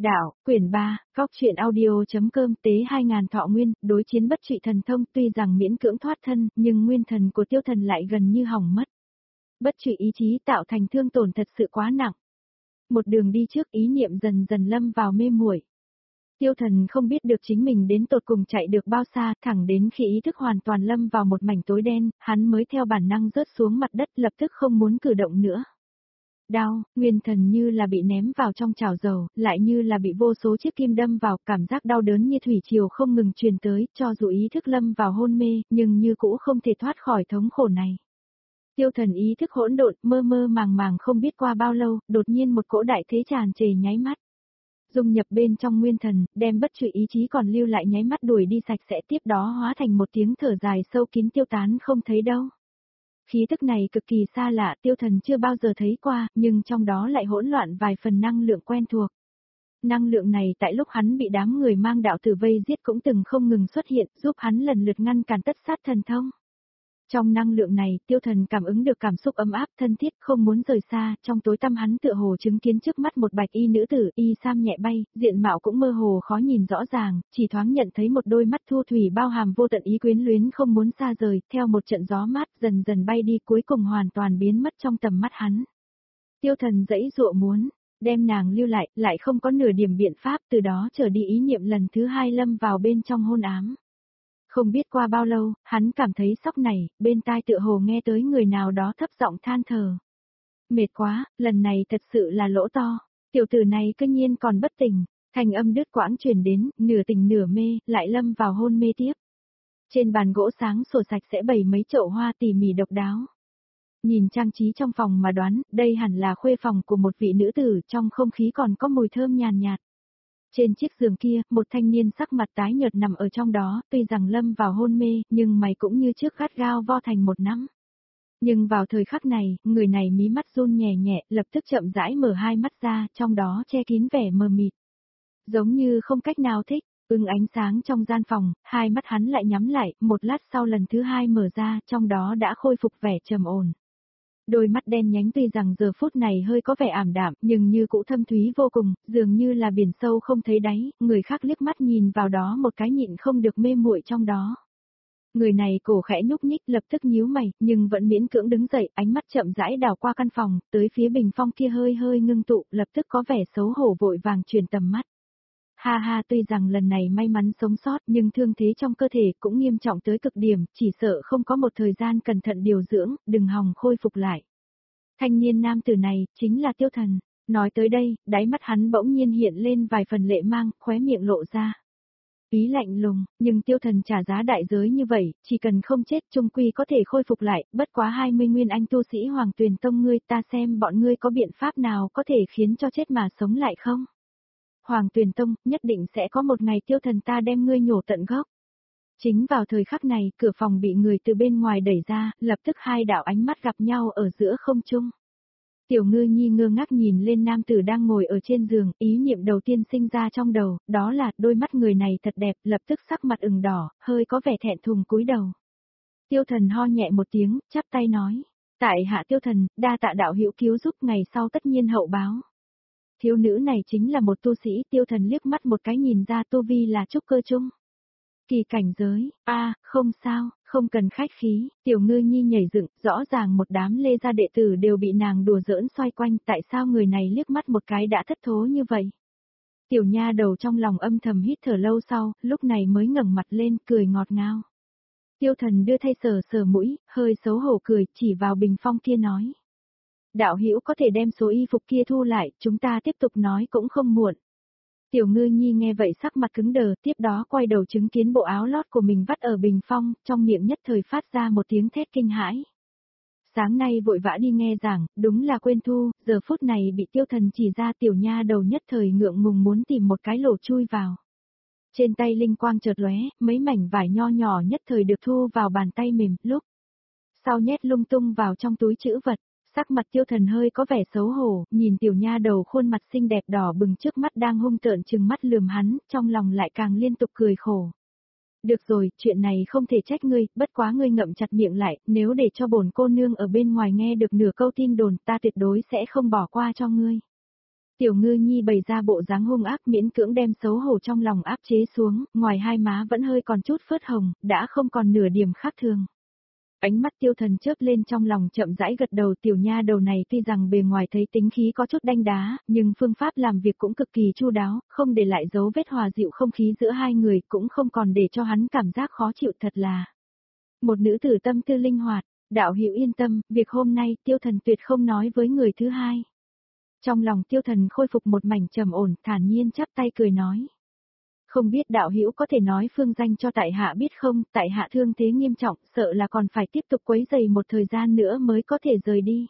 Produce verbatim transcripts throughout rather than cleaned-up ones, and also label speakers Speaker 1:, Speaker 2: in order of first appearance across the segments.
Speaker 1: Đạo, quyển ba, góc truyện audio.com tế hai ngàn thọ nguyên, đối chiến bất trụy thần thông tuy rằng miễn cưỡng thoát thân, nhưng nguyên thần của tiêu thần lại gần như hỏng mất. Bất trụy ý chí tạo thành thương tổn thật sự quá nặng. Một đường đi trước ý niệm dần dần lâm vào mê muội. Tiêu thần không biết được chính mình đến tột cùng chạy được bao xa, thẳng đến khi ý thức hoàn toàn lâm vào một mảnh tối đen, hắn mới theo bản năng rớt xuống mặt đất lập tức không muốn cử động nữa. Đau, nguyên thần như là bị ném vào trong chảo dầu, lại như là bị vô số chiếc kim đâm vào, cảm giác đau đớn như thủy triều không ngừng truyền tới, cho dù ý thức lâm vào hôn mê, nhưng như cũ không thể thoát khỏi thống khổ này. Tiêu thần ý thức hỗn độn, mơ mơ màng màng không biết qua bao lâu, đột nhiên một cỗ đại thế tràn trề nháy mắt. Dung nhập bên trong nguyên thần, đem bất trụy ý chí còn lưu lại nháy mắt đuổi đi sạch sẽ, tiếp đó hóa thành một tiếng thở dài sâu kín tiêu tán không thấy đâu. Khí tức này cực kỳ xa lạ, tiêu thần chưa bao giờ thấy qua, nhưng trong đó lại hỗn loạn vài phần năng lượng quen thuộc. Năng lượng này tại lúc hắn bị đám người mang đạo tử vây giết cũng từng không ngừng xuất hiện, giúp hắn lần lượt ngăn cản tất sát thần thông. Trong năng lượng này, tiêu thần cảm ứng được cảm xúc ấm áp thân thiết, không muốn rời xa, trong tối tăm hắn tựa hồ chứng kiến trước mắt một bạch y nữ tử, y sam nhẹ bay, diện mạo cũng mơ hồ khó nhìn rõ ràng, chỉ thoáng nhận thấy một đôi mắt thu thủy bao hàm vô tận ý quyến luyến không muốn xa rời, theo một trận gió mát dần dần bay đi cuối cùng hoàn toàn biến mất trong tầm mắt hắn. Tiêu thần dãy dụa muốn, đem nàng lưu lại, lại không có nửa điểm biện pháp, từ đó trở đi ý niệm lần thứ hai lâm vào bên trong hôn ám. Không biết qua bao lâu, hắn cảm thấy sốc này, bên tai tựa hồ nghe tới người nào đó thấp giọng than thở. Mệt quá, lần này thật sự là lỗ to, tiểu tử này cứ nhiên còn bất tỉnh, thanh âm đứt quãng truyền đến, nửa tỉnh nửa mê, lại lâm vào hôn mê tiếp. Trên bàn gỗ sáng sủa sạch sẽ bày mấy chậu hoa tỉ mỉ độc đáo. Nhìn trang trí trong phòng mà đoán, đây hẳn là khuê phòng của một vị nữ tử, trong không khí còn có mùi thơm nhàn nhạt. Trên chiếc giường kia, một thanh niên sắc mặt tái nhợt nằm ở trong đó, tuy rằng lâm vào hôn mê, nhưng mày cũng như trước gắt gao vo thành một nắm. Nhưng vào thời khắc này, người này mí mắt run nhẹ nhẹ, lập tức chậm rãi mở hai mắt ra, trong đó che kín vẻ mờ mịt. Giống như không cách nào thích, ưng ánh sáng trong gian phòng, hai mắt hắn lại nhắm lại, một lát sau lần thứ hai mở ra, trong đó đã khôi phục vẻ trầm ổn. Đôi mắt đen nhánh tuy rằng giờ phút này hơi có vẻ ảm đạm, nhưng như cũ thâm thúy vô cùng, dường như là biển sâu không thấy đáy, người khác liếc mắt nhìn vào đó một cái nhịn không được mê muội trong đó. Người này cổ khẽ nhúc nhích lập tức nhíu mày, nhưng vẫn miễn cưỡng đứng dậy, ánh mắt chậm rãi đảo qua căn phòng, tới phía bình phong kia hơi hơi ngưng tụ, lập tức có vẻ xấu hổ vội vàng chuyển tầm mắt. Ha ha, tuy rằng lần này may mắn sống sót nhưng thương thế trong cơ thể cũng nghiêm trọng tới cực điểm, chỉ sợ không có một thời gian cẩn thận điều dưỡng, đừng hòng khôi phục lại. Thanh niên nam tử này, chính là tiêu thần. Nói tới đây, đáy mắt hắn bỗng nhiên hiện lên vài phần lệ mang, khóe miệng lộ ra. Ý lạnh lùng, nhưng tiêu thần trả giá đại giới như vậy, chỉ cần không chết chung quy có thể khôi phục lại, bất quá hai mươi nguyên anh tu sĩ Hoàng Tuyền Tông ngươi, ta xem bọn ngươi có biện pháp nào có thể khiến cho chết mà sống lại không? Hoàng Tuyền Tông, nhất định sẽ có một ngày tiêu thần ta đem ngươi nhổ tận gốc. Chính vào thời khắc này, cửa phòng bị người từ bên ngoài đẩy ra, lập tức hai đạo ánh mắt gặp nhau ở giữa không trung. Tiểu Ngư Nhi ngơ ngác nhìn lên nam tử đang ngồi ở trên giường, ý niệm đầu tiên sinh ra trong đầu, đó là đôi mắt người này thật đẹp, lập tức sắc mặt ửng đỏ, hơi có vẻ thẹn thùng cúi đầu. Tiêu thần ho nhẹ một tiếng, chắp tay nói, tại hạ tiêu thần, đa tạ đạo hữu cứu giúp, ngày sau tất nhiên hậu báo. Thiếu nữ này chính là một tu sĩ, tiêu thần liếc mắt một cái nhìn ra tu vi là trúc cơ trung. Kỳ cảnh giới, a à, không sao, không cần khách khí, tiểu Ngư Nhi nhảy dựng, rõ ràng một đám lê gia đệ tử đều bị nàng đùa giỡn xoay quanh, tại sao người này liếc mắt một cái đã thất thố như vậy. Tiểu nha đầu trong lòng âm thầm hít thở lâu sau, lúc này mới ngẩng mặt lên, cười ngọt ngào. Tiêu thần đưa thay sờ sờ mũi, hơi xấu hổ cười, chỉ vào bình phong kia nói. Đạo hữu có thể đem số y phục kia thu lại, chúng ta tiếp tục nói cũng không muộn. Tiểu Ngư Nhi nghe vậy sắc mặt cứng đờ, tiếp đó quay đầu chứng kiến bộ áo lót của mình vắt ở bình phong, trong miệng nhất thời phát ra một tiếng thét kinh hãi. Sáng nay vội vã đi nghe giảng, đúng là quên thu, giờ phút này bị tiêu thần chỉ ra tiểu nha đầu nhất thời ngượng ngùng muốn tìm một cái lỗ chui vào. Trên tay linh quang chợt lóe, mấy mảnh vải nho nhỏ nhất thời được thu vào bàn tay mềm, lúc sau nhét lung tung vào trong túi trữ vật. Sắc mặt tiêu thần hơi có vẻ xấu hổ, nhìn tiểu nha đầu khuôn mặt xinh đẹp đỏ bừng trước mắt đang hung tợn trừng mắt lườm hắn, trong lòng lại càng liên tục cười khổ. Được rồi, chuyện này không thể trách ngươi, bất quá ngươi ngậm chặt miệng lại, nếu để cho bổn cô nương ở bên ngoài nghe được nửa câu tin đồn ta tuyệt đối sẽ không bỏ qua cho ngươi. Tiểu Ngư Nhi bày ra bộ dáng hung ác miễn cưỡng đem xấu hổ trong lòng áp chế xuống, ngoài hai má vẫn hơi còn chút phớt hồng, đã không còn nửa điểm khác thường. Ánh mắt Tiêu Thần chớp lên trong lòng chậm rãi gật đầu, tiểu nha đầu này tuy rằng bề ngoài thấy tính khí có chút đanh đá, nhưng phương pháp làm việc cũng cực kỳ chu đáo, không để lại dấu vết hòa dịu không khí giữa hai người, cũng không còn để cho hắn cảm giác khó chịu, thật là một nữ tử tâm tư linh hoạt. Đạo hữu yên tâm, việc hôm nay Tiêu Thần tuyệt không nói với người thứ hai. Trong lòng Tiêu Thần khôi phục một mảnh trầm ổn, thản nhiên chắp tay cười nói. Không biết đạo hữu có thể nói phương danh cho tại hạ biết không, tại hạ thương thế nghiêm trọng, sợ là còn phải tiếp tục quấy rầy một thời gian nữa mới có thể rời đi.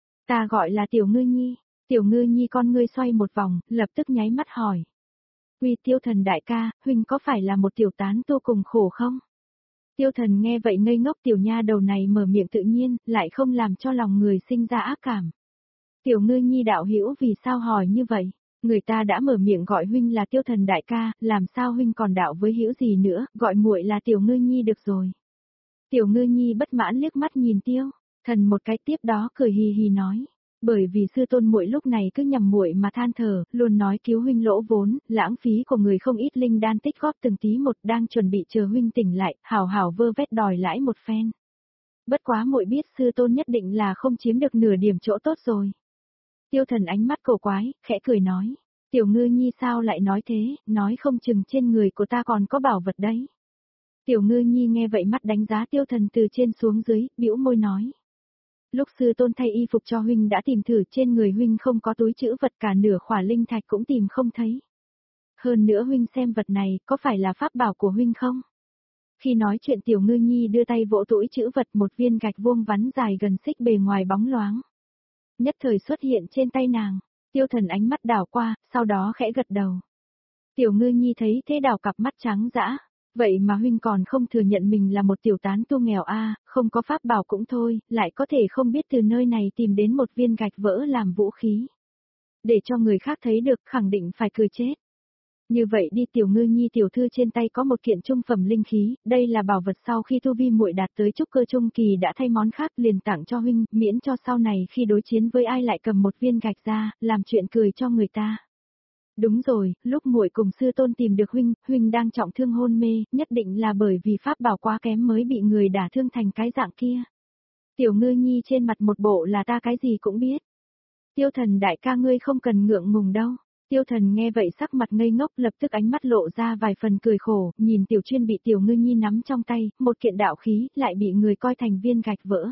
Speaker 1: Ta gọi là Tiểu Ngư Nhi. Tiểu Ngư Nhi con ngươi xoay một vòng, lập tức nháy mắt hỏi. Uy Tiêu Thần đại ca, huynh có phải là một tiểu tán tu cùng khổ không? Tiêu Thần nghe vậy ngây ngốc, tiểu nha đầu này mở miệng tự nhiên, lại không làm cho lòng người sinh ra ác cảm. Tiểu Ngư Nhi đạo hữu vì sao hỏi như vậy? Người ta đã mở miệng gọi huynh là Tiêu Thần đại ca, làm sao huynh còn đạo với hữu gì nữa, gọi muội là Tiểu Ngư Nhi được rồi. Tiểu Ngư Nhi bất mãn liếc mắt nhìn Tiêu Thần một cái, tiếp đó cười hì hì nói. Bởi vì sư tôn muội lúc này cứ nhằm muội mà than thở, luôn nói cứu huynh lỗ vốn, lãng phí của người không ít linh đan tích góp từng tí một, đang chuẩn bị chờ huynh tỉnh lại, hảo hảo vơ vét đòi lãi một phen. Bất quá muội biết sư tôn nhất định là không chiếm được nửa điểm chỗ tốt rồi. Tiêu Thần ánh mắt cổ quái, khẽ cười nói. Tiểu Ngư Nhi sao lại nói thế, nói không chừng trên người của ta còn có bảo vật đấy. Tiểu Ngư Nhi nghe vậy mắt đánh giá Tiêu Thần từ trên xuống dưới, bĩu môi nói. Lúc sư tôn thay y phục cho huynh đã tìm thử, trên người huynh không có túi trữ vật, cả nửa khỏa linh thạch cũng tìm không thấy. Hơn nữa huynh xem vật này, có phải là pháp bảo của huynh không? Khi nói chuyện Tiểu Ngư Nhi đưa tay vỗ túi trữ vật, một viên gạch vuông vắn dài gần xích bề ngoài bóng loáng. Nhất thời xuất hiện trên tay nàng. Tiêu Thần ánh mắt đảo qua, sau đó khẽ gật đầu. Tiểu Ngư Nhi thấy thế đảo cặp mắt trắng dã. Vậy mà huynh còn không thừa nhận mình là một tiểu tán tu nghèo a, không có pháp bảo cũng thôi, lại có thể không biết từ nơi này tìm đến một viên gạch vỡ làm vũ khí. Để cho người khác thấy được, khẳng định phải cười chết. Như vậy đi, Tiểu Ngư Nhi tiểu thư trên tay có một kiện trung phẩm linh khí, đây là bảo vật sau khi tu vi muội đạt tới trúc cơ trung kỳ đã thay món khác liền tặng cho huynh, miễn cho sau này khi đối chiến với ai lại cầm một viên gạch ra, làm chuyện cười cho người ta. Đúng rồi, lúc muội cùng sư tôn tìm được huynh, huynh đang trọng thương hôn mê, nhất định là bởi vì pháp bảo quá kém mới bị người đả thương thành cái dạng kia. Tiểu Ngư Nhi trên mặt một bộ là ta cái gì cũng biết. Tiêu Thần đại ca ngươi không cần ngượng ngùng đâu. Tiêu Thần nghe vậy sắc mặt ngây ngốc, lập tức ánh mắt lộ ra vài phần cười khổ, nhìn Tiểu Chuyên bị Tiểu Ngư Nhi nắm trong tay, một kiện đạo khí, lại bị người coi thành viên gạch vỡ.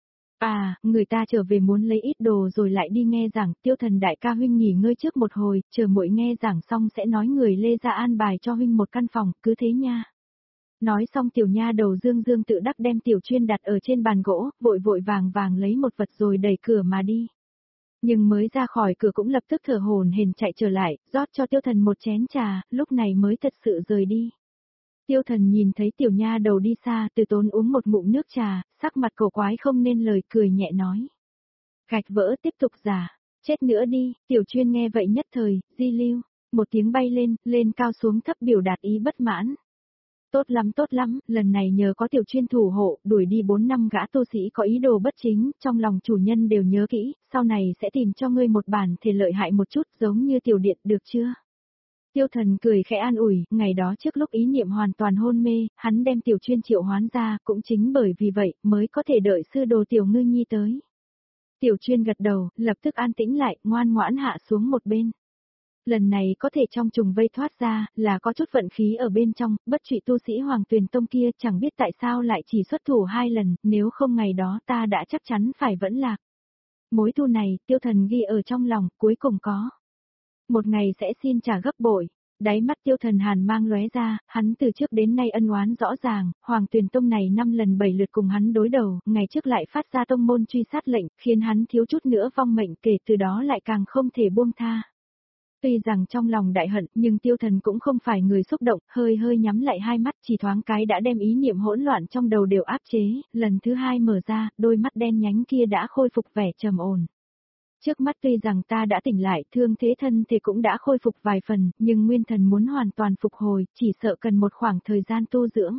Speaker 1: À, người ta trở về muốn lấy ít đồ rồi lại đi nghe giảng, Tiêu Thần đại ca huynh nghỉ ngơi trước một hồi, chờ muội nghe giảng xong sẽ nói người Lê ra an bài cho huynh một căn phòng, cứ thế nha. Nói xong tiểu nha đầu dương dương tự đắc đem Tiểu Chuyên đặt ở trên bàn gỗ, vội vội vàng vàng lấy một vật rồi đẩy cửa mà đi. Nhưng mới ra khỏi cửa cũng lập tức thở hổn hển chạy trở lại, rót cho Tiêu Thần một chén trà, lúc này mới thật sự rời đi. Tiêu Thần nhìn thấy tiểu nha đầu đi xa, từ tốn uống một ngụm nước trà, sắc mặt cổ quái không nên lời, cười nhẹ nói. Gạch vỡ tiếp tục giả, chết nữa đi, Tiểu Chuyên nghe vậy nhất thời, di lưu, một tiếng bay lên, lên cao xuống thấp biểu đạt ý bất mãn. Tốt lắm tốt lắm, lần này nhờ có Tiểu Chuyên thủ hộ, đuổi đi bốn năm gã tu sĩ có ý đồ bất chính, trong lòng chủ nhân đều nhớ kỹ, sau này sẽ tìm cho ngươi một bản thể lợi hại một chút giống như Tiểu Điện, được chưa? Tiêu Thần cười khẽ an ủi, ngày đó trước lúc ý niệm hoàn toàn hôn mê, hắn đem Tiểu Chuyên triệu hoán ra, cũng chính bởi vì vậy, mới có thể đợi sư đồ Tiểu Ngư Nhi tới. Tiểu Chuyên gật đầu, lập tức an tĩnh lại, ngoan ngoãn hạ xuống một bên. Lần này có thể trong trùng vây thoát ra, là có chút vận khí ở bên trong, bất trụy tu sĩ Hoàng Tuyền Tông kia chẳng biết tại sao lại chỉ xuất thủ hai lần, nếu không ngày đó ta đã chắc chắn phải vẫn lạc. Mối thù này, Tiêu Thần ghi ở trong lòng, cuối cùng có. Một ngày sẽ xin trả gấp bội. Đáy mắt Tiêu Thần hàn mang lóe ra, hắn từ trước đến nay ân oán rõ ràng, Hoàng Tuyền Tông này năm lần bảy lượt cùng hắn đối đầu, ngày trước lại phát ra tông môn truy sát lệnh, khiến hắn thiếu chút nữa vong mệnh, kể từ đó lại càng không thể buông tha. Tuy rằng trong lòng đại hận, nhưng Tiêu Thần cũng không phải người xúc động, hơi hơi nhắm lại hai mắt, chỉ thoáng cái đã đem ý niệm hỗn loạn trong đầu đều áp chế, lần thứ hai mở ra, đôi mắt đen nhánh kia đã khôi phục vẻ trầm ổn. Trước mắt tuy rằng ta đã tỉnh lại, thương thế thân thì cũng đã khôi phục vài phần, nhưng nguyên thần muốn hoàn toàn phục hồi, chỉ sợ cần một khoảng thời gian tu dưỡng.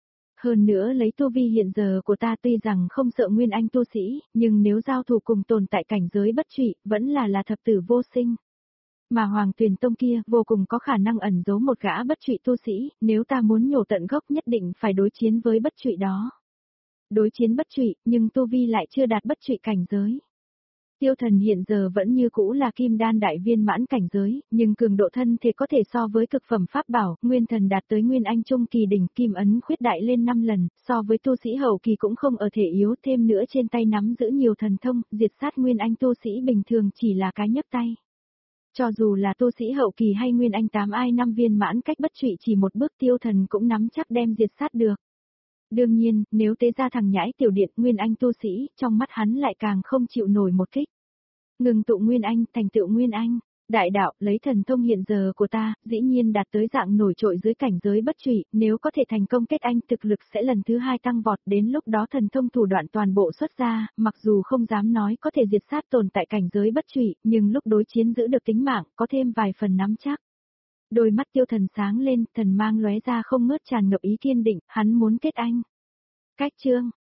Speaker 1: Hơn nữa lấy tu vi hiện giờ của ta tuy rằng không sợ nguyên anh tu sĩ, nhưng nếu giao thủ cùng tồn tại cảnh giới bất trụy, vẫn là là thập tử vô sinh. Mà Hoàng Tuyền Tông kia vô cùng có khả năng ẩn giấu một gã bất trụy tu sĩ, nếu ta muốn nhổ tận gốc nhất định phải đối chiến với bất trụy đó. Đối chiến bất trụy, nhưng tu vi lại chưa đạt bất trụy cảnh giới. Tiêu Thần hiện giờ vẫn như cũ là kim đan đại viên mãn cảnh giới, nhưng cường độ thân thể có thể so với cực phẩm pháp bảo, nguyên thần đạt tới nguyên anh trung kỳ đỉnh, kim ấn khuyết đại lên năm lần, so với tu sĩ hậu kỳ cũng không ở thể yếu, thêm nữa trên tay nắm giữ nhiều thần thông, diệt sát nguyên anh tu sĩ bình thường chỉ là cái nhấc tay. Cho dù là tu sĩ hậu kỳ hay nguyên anh tám ai năm viên mãn cách bất trụy chỉ một bước, Tiêu Thần cũng nắm chắc đem diệt sát được. Đương nhiên, nếu tế ra thằng nhãi tiểu điện nguyên anh tu sĩ, trong mắt hắn lại càng không chịu nổi một kích. Ngừng tụ nguyên anh, thành tựu nguyên anh, đại đạo, lấy thần thông hiện giờ của ta, dĩ nhiên đạt tới dạng nổi trội dưới cảnh giới bất trụy, nếu có thể thành công kết anh, thực lực sẽ lần thứ hai tăng vọt, đến lúc đó thần thông thủ đoạn toàn bộ xuất ra, mặc dù không dám nói có thể diệt sát tồn tại cảnh giới bất trụy, nhưng lúc đối chiến giữ được tính mạng, có thêm vài phần nắm chắc. Đôi mắt Tiêu Thần sáng lên, thần mang lóe ra không ngớt tràn ngập ý kiên định, hắn muốn kết anh. Cách chương